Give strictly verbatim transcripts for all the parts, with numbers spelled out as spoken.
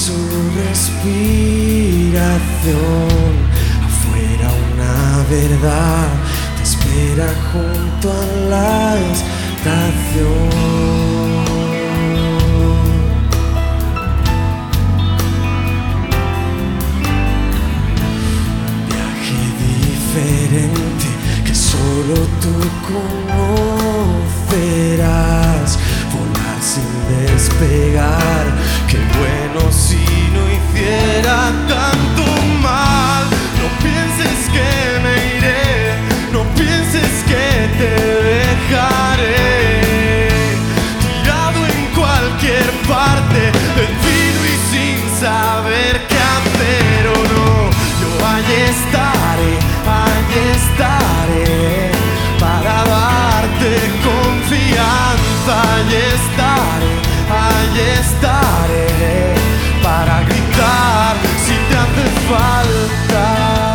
su respiración. Afuera una verdad te espera junto a la estación. Viaje diferente que solo tú conocerás. Volar sin despegar, qué bueno si no hiciera tanto mal. No pienses que me iré, no pienses que te dejaré tirado en cualquier parte, vencido y sin saber qué hacer o no. Yo allí estaré, allí estaré para darte confianza. Allí estaré, allí estaré para gritar si te hace falta.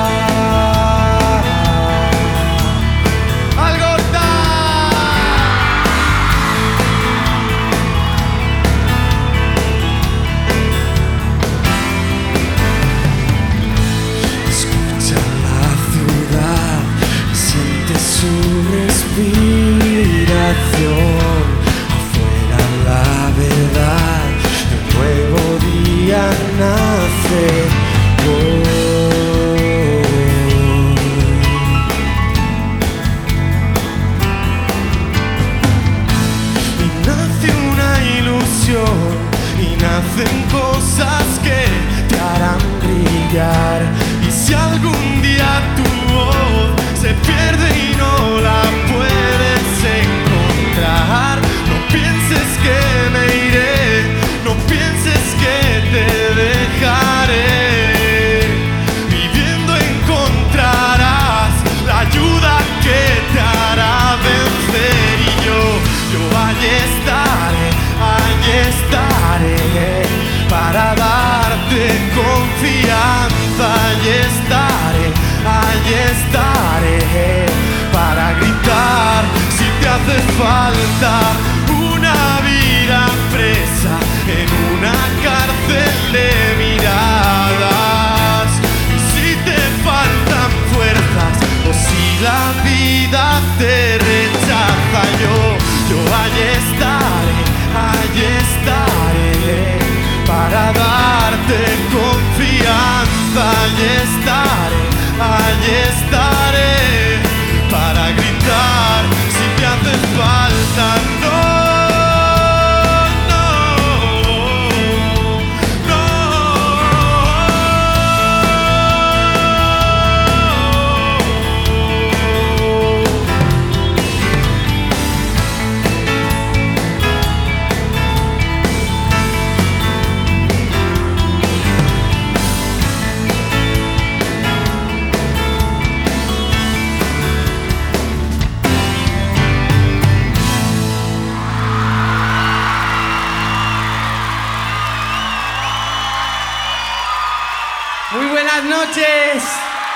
Su respiración, afuera la verdad, un nuevo día nace hoy. Y nace una ilusión, y nacen cosas que te harán brillar. Y si algún día tu voz se pierde y no la puedes encontrar, no pienses que me iré, no pienses que te dejaré. Viviendo encontrarás la ayuda que te hará vencer. Y yo, yo allí estaré, allí estaré para darte confianza. Allí estaré, allí estaré para gritar si te hace falta. Una vida presa en una cárcel de miradas. Y si te faltan fuerzas o si la vida te rechaza, yo, yo allí estaré, allí estaré para darte confianza. Allí estaré, allí estaré para gritar si te hace falta. No, no, no. Muy buenas noches.